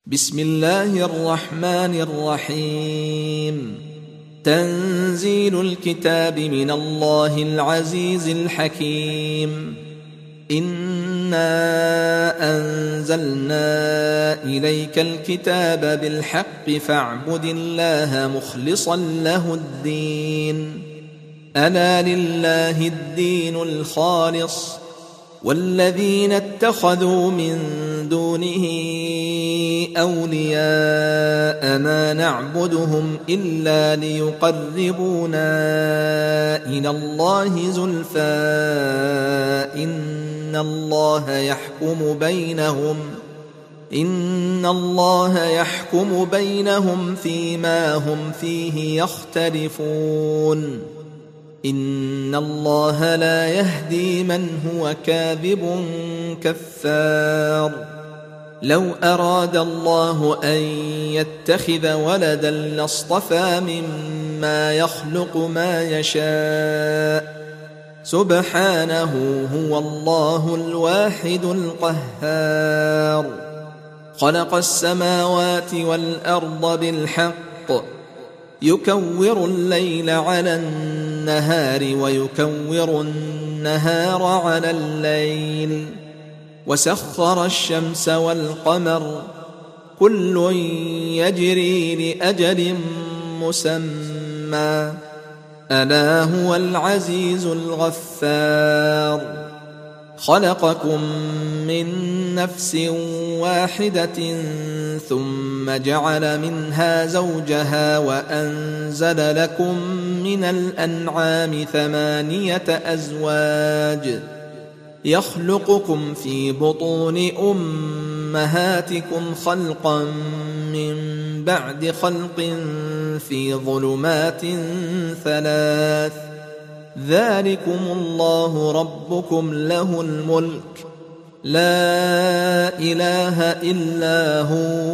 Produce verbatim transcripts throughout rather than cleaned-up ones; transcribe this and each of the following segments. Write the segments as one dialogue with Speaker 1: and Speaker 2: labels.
Speaker 1: بسم الله الرحمن الرحيم. تنزيل الكتاب من الله العزيز الحكيم. إنا أنزلنا إليك الكتاب بالحق فاعبد الله مخلصا له الدين. ألا لله الدين الخالص والذين اتخذوا من دونه أولياء ما نعبدهم إلا ليقربونا إلى الله زلفى إن الله يحكم بينهم إن الله يحكم بينهم فيما هم فيه يختلفون. إن الله لا يهدي من هو كاذب كفار. لو أراد الله أن يتخذ ولدا لاصطفى مما يخلق ما يشاء سبحانه هو الله الواحد القهار. خلق السماوات والأرض بالحق يكور الليل على النهار ويكور النهار على الليل وسخر الشمس والقمر كل يجري لأجل مسمى ألا هو العزيز الغفار. خلقكم من نفس واحدة ثم جعل منها زوجها وأنزل لكم من الأنعام ثمانية أزواج يخلقكم في بطون أمهاتكم خلقا من بعد خلق في ظلمات ثلاث ذلكم الله ربكم له الملك لا إله إلا هو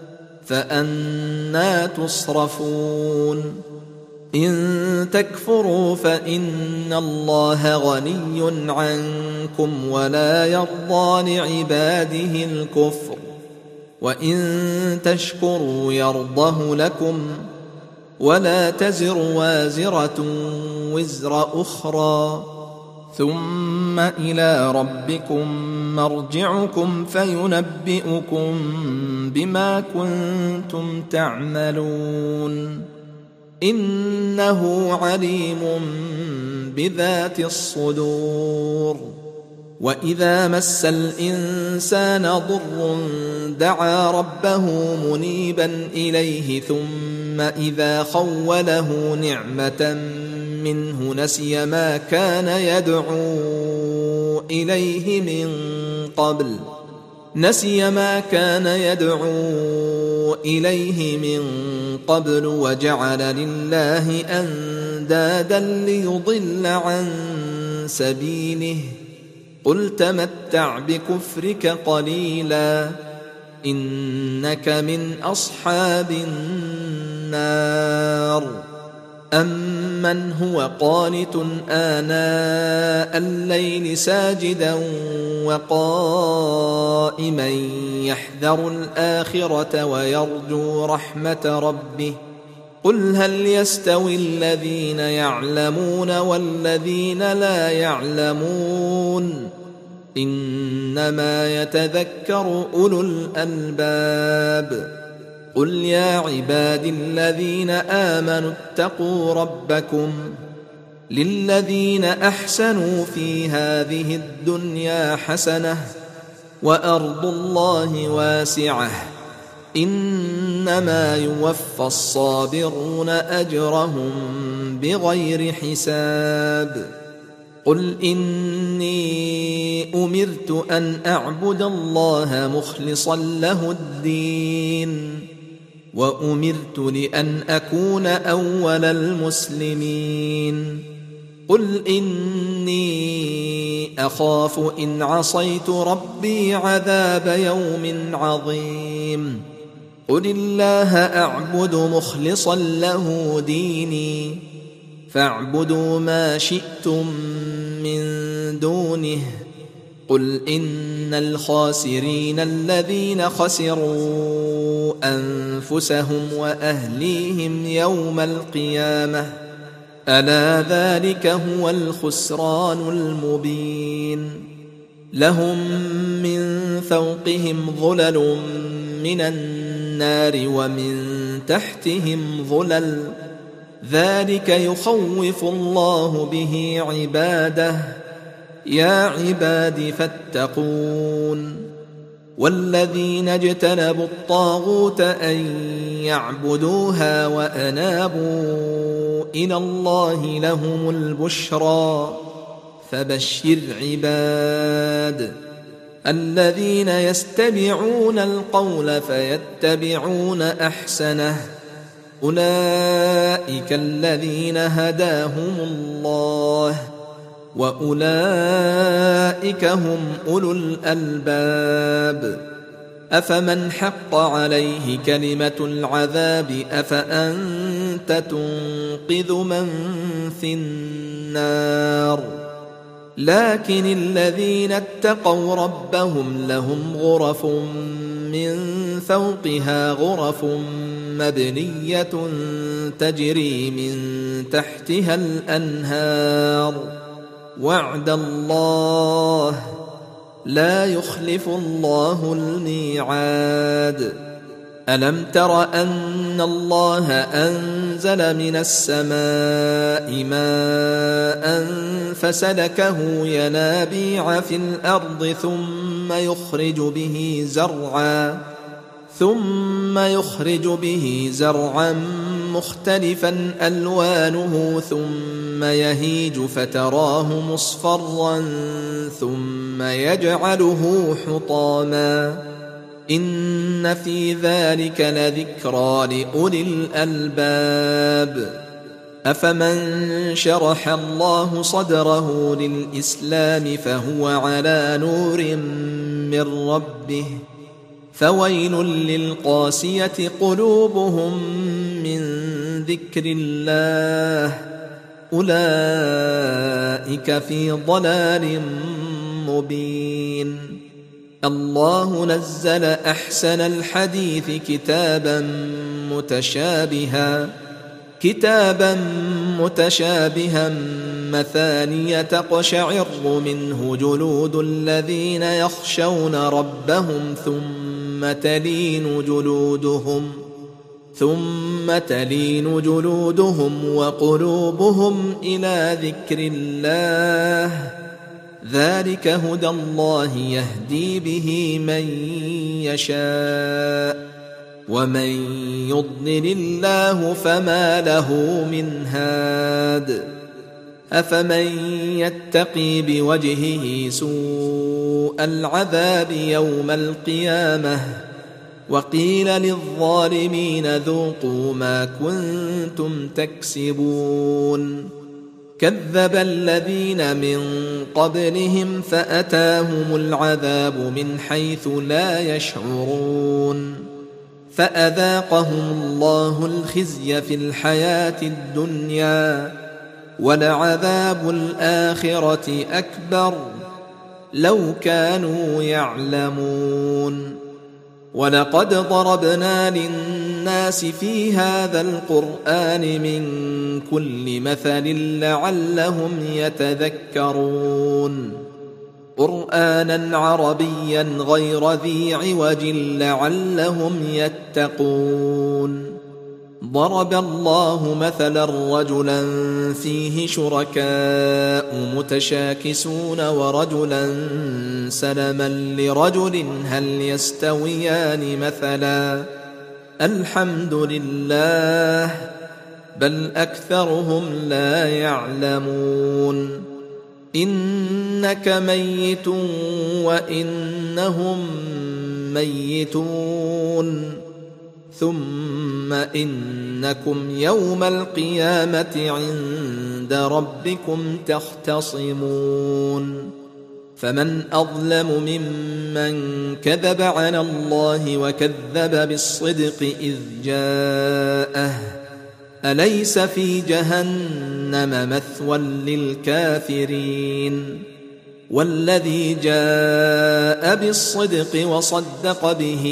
Speaker 1: فأنى تصرفون. إن تكفروا فإن الله غني عنكم ولا يرضى لعباده الكفر وإن تشكروا يرضه لكم ولا تزر وازرة وزر أخرى ثم إلى ربكم مرجعكم فينبئكم بما كنتم تعملون إنه عليم بذات الصدور. وإذا مس الإنسان ضر دعا ربه منيبا إليه ثم إذا خوله نعمة منه نسي ما كان يدعو إليه من قبل نسي ما كان يدعو إليه من قبل وجعل لله أندادا ليضل عن سبيله قل تمتع بكفرك قليلا إنك من أصحاب النار. أمن هو قانت آناء الليل ساجدا وقائما يحذر الآخرة ويرجو رحمة ربه قل هل يستوي الذين يعلمون والذين لا يعلمون إنما يتذكر أولو الألباب. قل يا عبادي الذين آمنوا اتقوا ربكم للذين أحسنوا في هذه الدنيا حسنة وأرض الله واسعة إنما يوفى الصابرون أجرهم بغير حساب. قل إني أمرت أن أعبد الله مخلصا له الدين وأمرت لأن أكون أول المسلمين. قل إني أخاف إن عصيت ربي عذاب يوم عظيم. قل الله أعبد مخلصا له ديني فاعبدوا ما شئتم من دونه قل إن الخاسرين الذين خسروا أنفسهم وأهليهم يوم القيامة ألا ذلك هو الخسران المبين لهم من فوقهم ظلل من النار ومن تحتهم ظلل ذلك يخوف الله به عباده يا عباد فاتقون والذين اجتنبوا الطاغوت أن يعبدوها وأنابوا إلى الله لهم البشرى فبشر عباد الذين يستمعون القول فيتبعون أحسنه أولئك الذين هداهم الله وأولئك هم أولو الألباب أفمن حق عليه كلمة العذاب أفأنت تنقذ من في النار لكن الذين اتقوا ربهم لهم غرف من فوقها غرف مبنية تجري من تحتها الأنهار وعد الله لا يخلف الله الميعاد ألم تر أن الله أنزل من السماء ماء فسلكه ينابيع في الأرض ثم يخرج به زرعا ثم يخرج به زرعا مختلفا ألوانه ثم يهيج فتراه مصفرا ثم يجعله حطاما إن في ذلك لذكرى لأولي الألباب أفمن شرح الله صدره للإسلام فهو على نور من ربه فويل للقاسية قلوبهم من ذكر الله أولئك في ضلال مبين الله نزل أحسن الحديث كتابا متشابها كتابا متشابها مثانية تقشعر منه جلود الذين يخشون ربهم ثم تلين جلودهم ثم تلين جلودهم وقلوبهم إلى ذكر الله ذلك هدى الله يهدي به من يشاء ومن يضلل الله فما له من هاد أفمن يتقي بوجهه سوء العذاب يوم القيامة وقيل للظالمين ذوقوا ما كنتم تكسبون كذب الذين من قبلهم فأتاهم العذاب من حيث لا يشعرون فأذاقهم الله الخزي في الحياة الدنيا ولعذاب الآخرة أكبر لو كانوا يعلمون ولقد ضربنا للناس في هذا القرآن من كل مثل لعلهم يتذكرون قرآنا عربيا غير ذي عوج لعلهم يتقون ضرب الله مثلا رجلا فيه شركاء متشاكسون ورجلا سلما لرجل هل يستويان مثلا الحمد لله بل أكثرهم لا يعلمون إنك ميت وإنهم ميتون ثم إنكم يوم القيامة عند ربكم تختصمون فمن أظلم ممن كذب على الله وكذب بالصدق إذ جاءه أليس في جهنم مثوى للكافرين والذي جاء بالصدق وصدق به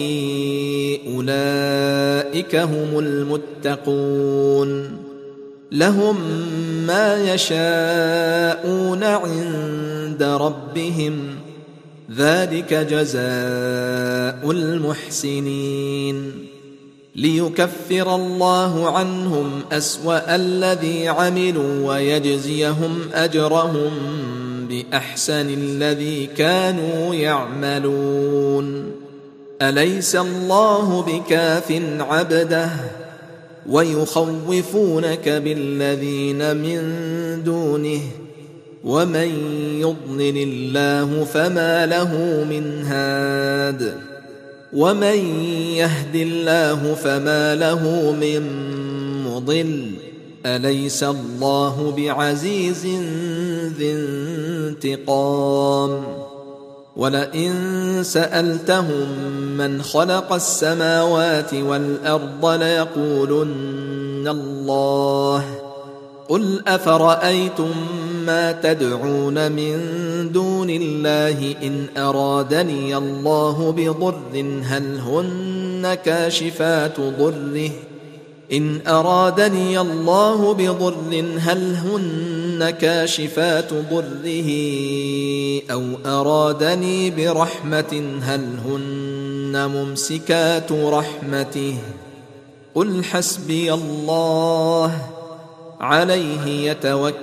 Speaker 1: أولئك هم المتقون لهم ما يشاءون عند ربهم ذلك جزاء المحسنين ليكفر الله عنهم أسوأ الذي عملوا ويجزيهم أجرهم بأحسن الذي كانوا يعملون أليس الله بكاف عبده ويخوفونك بالذين من دونه ومن يضلل الله فما له من هاد ومن يهد الله فما له من مضل أليس الله بعزيز ذي انتقام ولئن سألتهم من خلق السماوات والأرض ليقولن الله قل أفرأيتم ما تدعون من دون الله إن أرادني الله بضر هل هن كاشفات ضره إن أرادني الله بضر هل هن كاشفات ضره أو أرادني برحمة هل هن ممسكات رحمته قل حسبي الله عليه يتوكل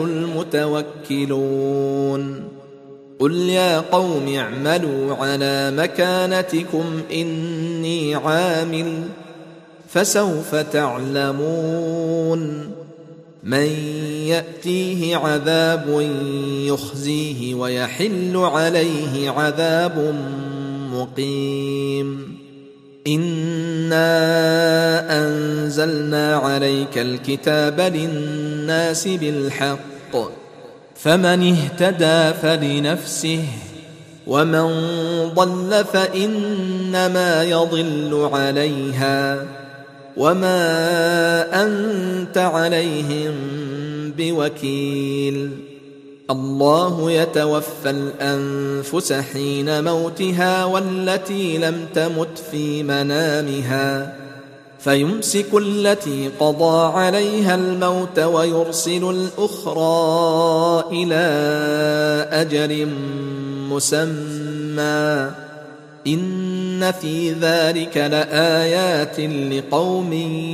Speaker 1: المتوكلون قل يا قوم اعملوا على مكانتكم إني عامل فسوف تعلمون من يأتيه عذاب يخزيه ويحل عليه عذاب مقيم إنا أنزلنا عليك الكتاب للناس بالحق فمن اهتدى فلنفسه ومن ضل فإنما يضل عليها وما أنت عليهم بوكيل الله يتوفى الأنفس حين موتها والتي لم تمت في منامها فيمسك التي قضى عليها الموت ويرسل الأخرى إلى أجل مسمى إن في ذلك لآيات لقوم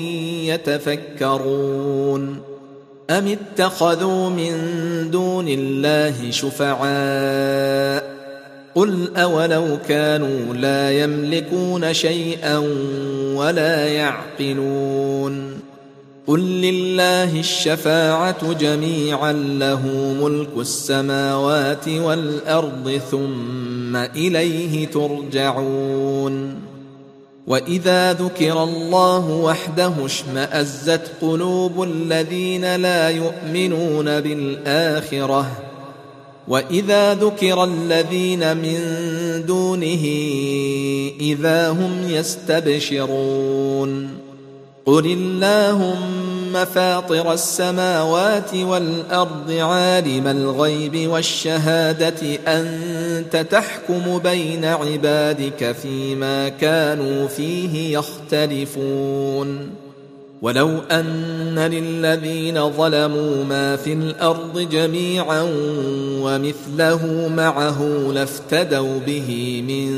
Speaker 1: يتفكرون أم اتخذوا من دون الله شفعاء قل أولو كانوا لا يملكون شيئا ولا يعقلون قل لله الشفاعة جميعا له ملك السماوات والأرض ثم إليه ترجعون وإذا ذكر الله وحده اشمأزت قلوب الذين لا يؤمنون بالآخرة وإذا ذكر الذين من دونه إذا هم يستبشرون قل اللهم فاطر السماوات والأرض عالم الغيب والشهادة أنت تحكم بين عبادك فيما كانوا فيه يختلفون ولو أن للذين ظلموا ما في الأرض جميعا ومثله معه لافتدوا به من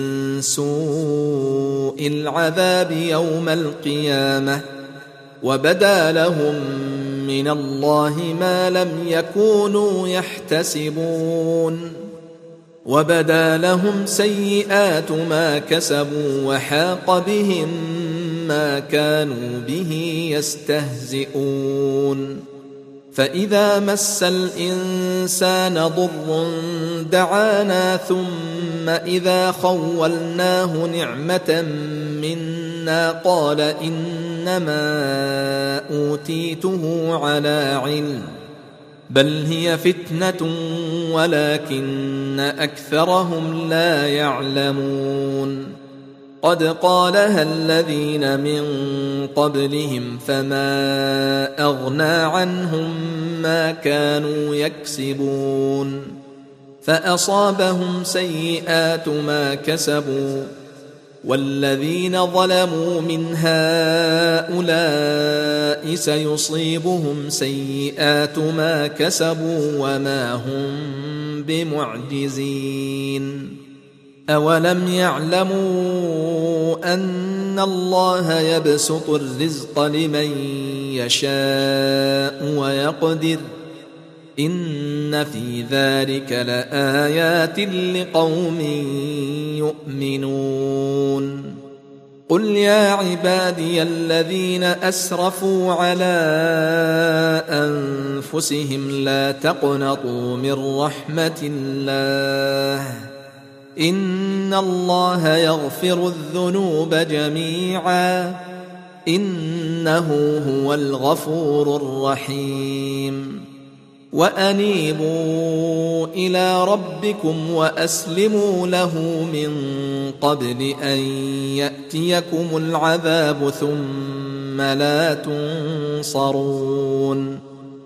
Speaker 1: سوء العذاب يوم القيامة وبدا لهم من الله ما لم يكونوا يحتسبون وبدا لهم سيئات ما كسبوا وحاق بهم ما كانوا به يستهزئون فإذا مس الإنسان ضر دعانا ثم إذا خولناه نعمة منا قال إنما أوتيته على علم بل هي فتنة ولكن أكثرهم لا يعلمون قد قالها الذين من قبلهم فما أغنى عنهم ما كانوا يكسبون فأصابهم سيئات ما كسبوا والذين ظلموا من هؤلاء سيصيبهم سيئات ما كسبوا وما هم بمعجزين. أولم يعلموا أن الله يبسط الرزق لمن يشاء ويقدر إن في ذلك لآيات لقوم يؤمنون. قل يا عبادي الذين أسرفوا على أنفسهم لا تقنطوا من رحمة الله إن الله يغفر الذنوب جميعا إنه هو الغفور الرحيم. وأنيبوا إلى ربكم وأسلموا له من قبل أن يأتيكم العذاب ثم لا تنصرون.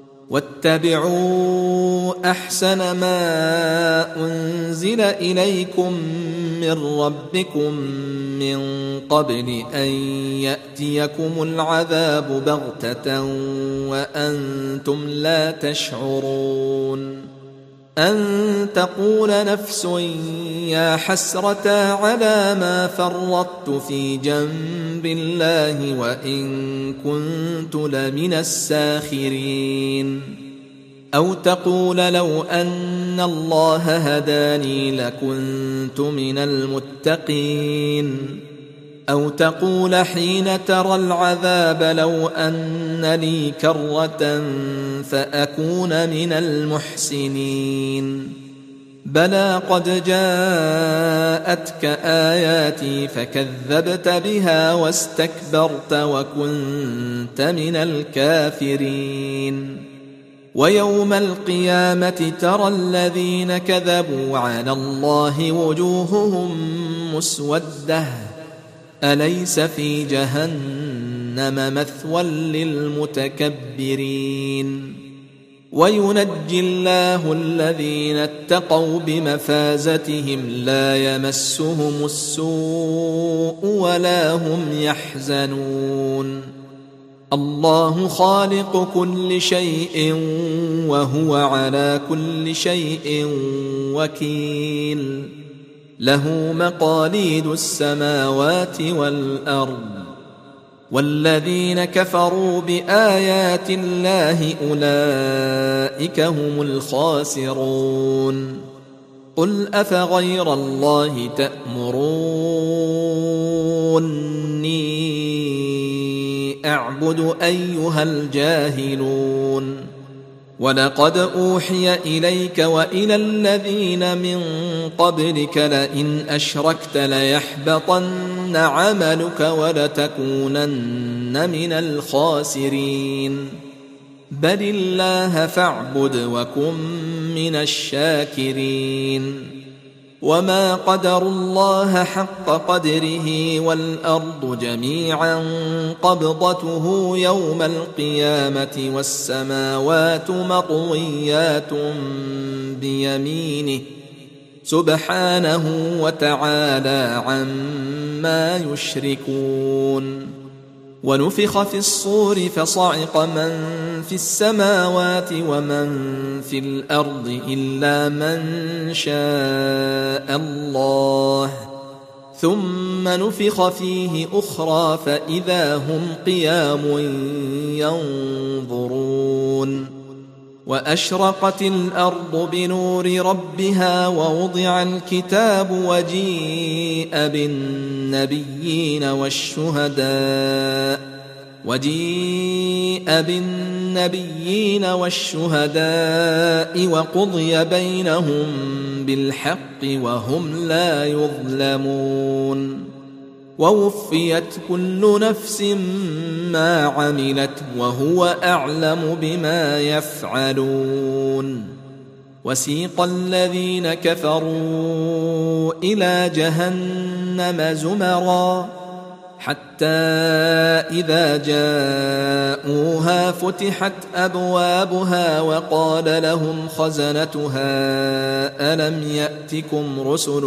Speaker 1: واتبعوا أحسن ما أنزل إليكم من ربكم من قبل أن يأتيكم العذاب بغتة وأنتم لا تشعرون. أن تقول نفس يا حسرة على ما فرطت في جنب الله وإن كنت لمن الساخرين. أو تقول لو أن الله هداني لكنت من المتقين. أو تقول حين ترى العذاب لو أن لي كرة فأكون من المحسنين. بلى قد جاءتك آياتي فكذبت بها واستكبرت وكنت من الكافرين. ويوم القيامة ترى الذين كذبوا على الله وجوههم مسودة أليس في جهنم مثوى للمتكبرين. وينجي الله الذين اتقوا بمفازتهم لا يمسهم السوء ولا هم يحزنون. الله خالق كل شيء وهو على كل شيء وكيل. له مقاليد السماوات والأرض. والذين كفروا بآيات الله أولئك هم الخاسرون. قل أفغير الله تأمروني أعبد أيها الجاهلون. ولقد أوحي إليك وإلى الذين من قبلك لئن أشركت ليحبطن عملك ولتكونن من الخاسرين. بل الله فاعبد وكن من الشاكرين. وما قدروا الله حق قدره والأرض جميعا قبضته يوم القيامة والسماوات مطويات بيمينه سبحانه وتعالى عما يشركون. ونفخ في الصور فصعق من في السماوات ومن في الأرض إلا من شاء الله ثم نفخ فيه أخرى فإذا هم قيام ينظرون. وأشرقت الأرض بنور ربها ووضع الكتاب وجيء بالنبيين والشهداء وجيء بالنبيين والشهداء وقضي بينهم بالحق وهم لا يظلمون. ووفيت كل نفس ما عملت وهو أعلم بما يفعلون. وسيق الذين كفروا إلى جهنم زمرا حتى إذا جاءوها فتحت أبوابها وقال لهم خزنتها ألم يأتكم رسل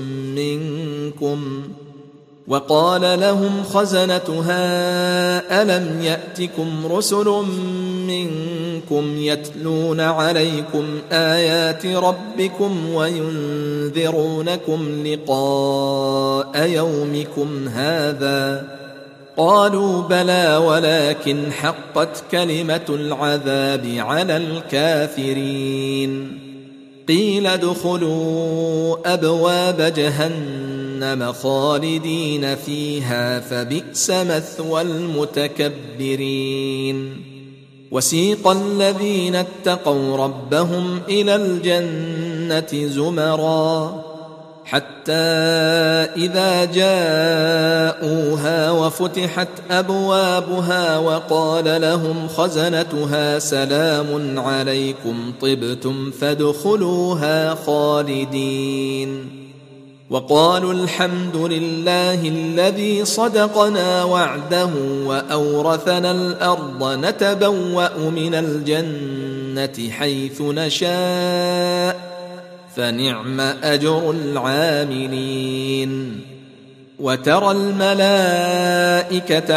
Speaker 1: منكم وقال لهم خزنتها ألم يأتكم رسل منكم يتلون عليكم آيات ربكم وينذرونكم لقاء يومكم هذا قالوا بلى ولكن حقت كلمة العذاب على الكافرين قيل ادخلوا أبواب جهنم خالدين فيها فبئس مثوى المتكبرين وسيق الذين اتقوا ربهم إلى الجنة زمرا حتى إذا جاءوها وفتحت أبوابها وقال لهم خزنتها سلام عليكم طبتم فادخلوها خالدين وقالوا الحمد لله الذي صدقنا وعده وأورثنا الأرض نتبوأ من الجنة حيث نشاء فنعم أجر العاملين وترى الملائكة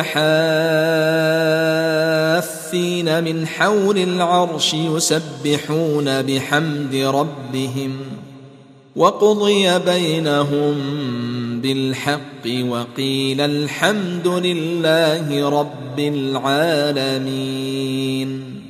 Speaker 1: حافين من حول العرش يسبحون بحمد ربهم وقضي بينهم بالحق وقيل الحمد لله رب العالمين.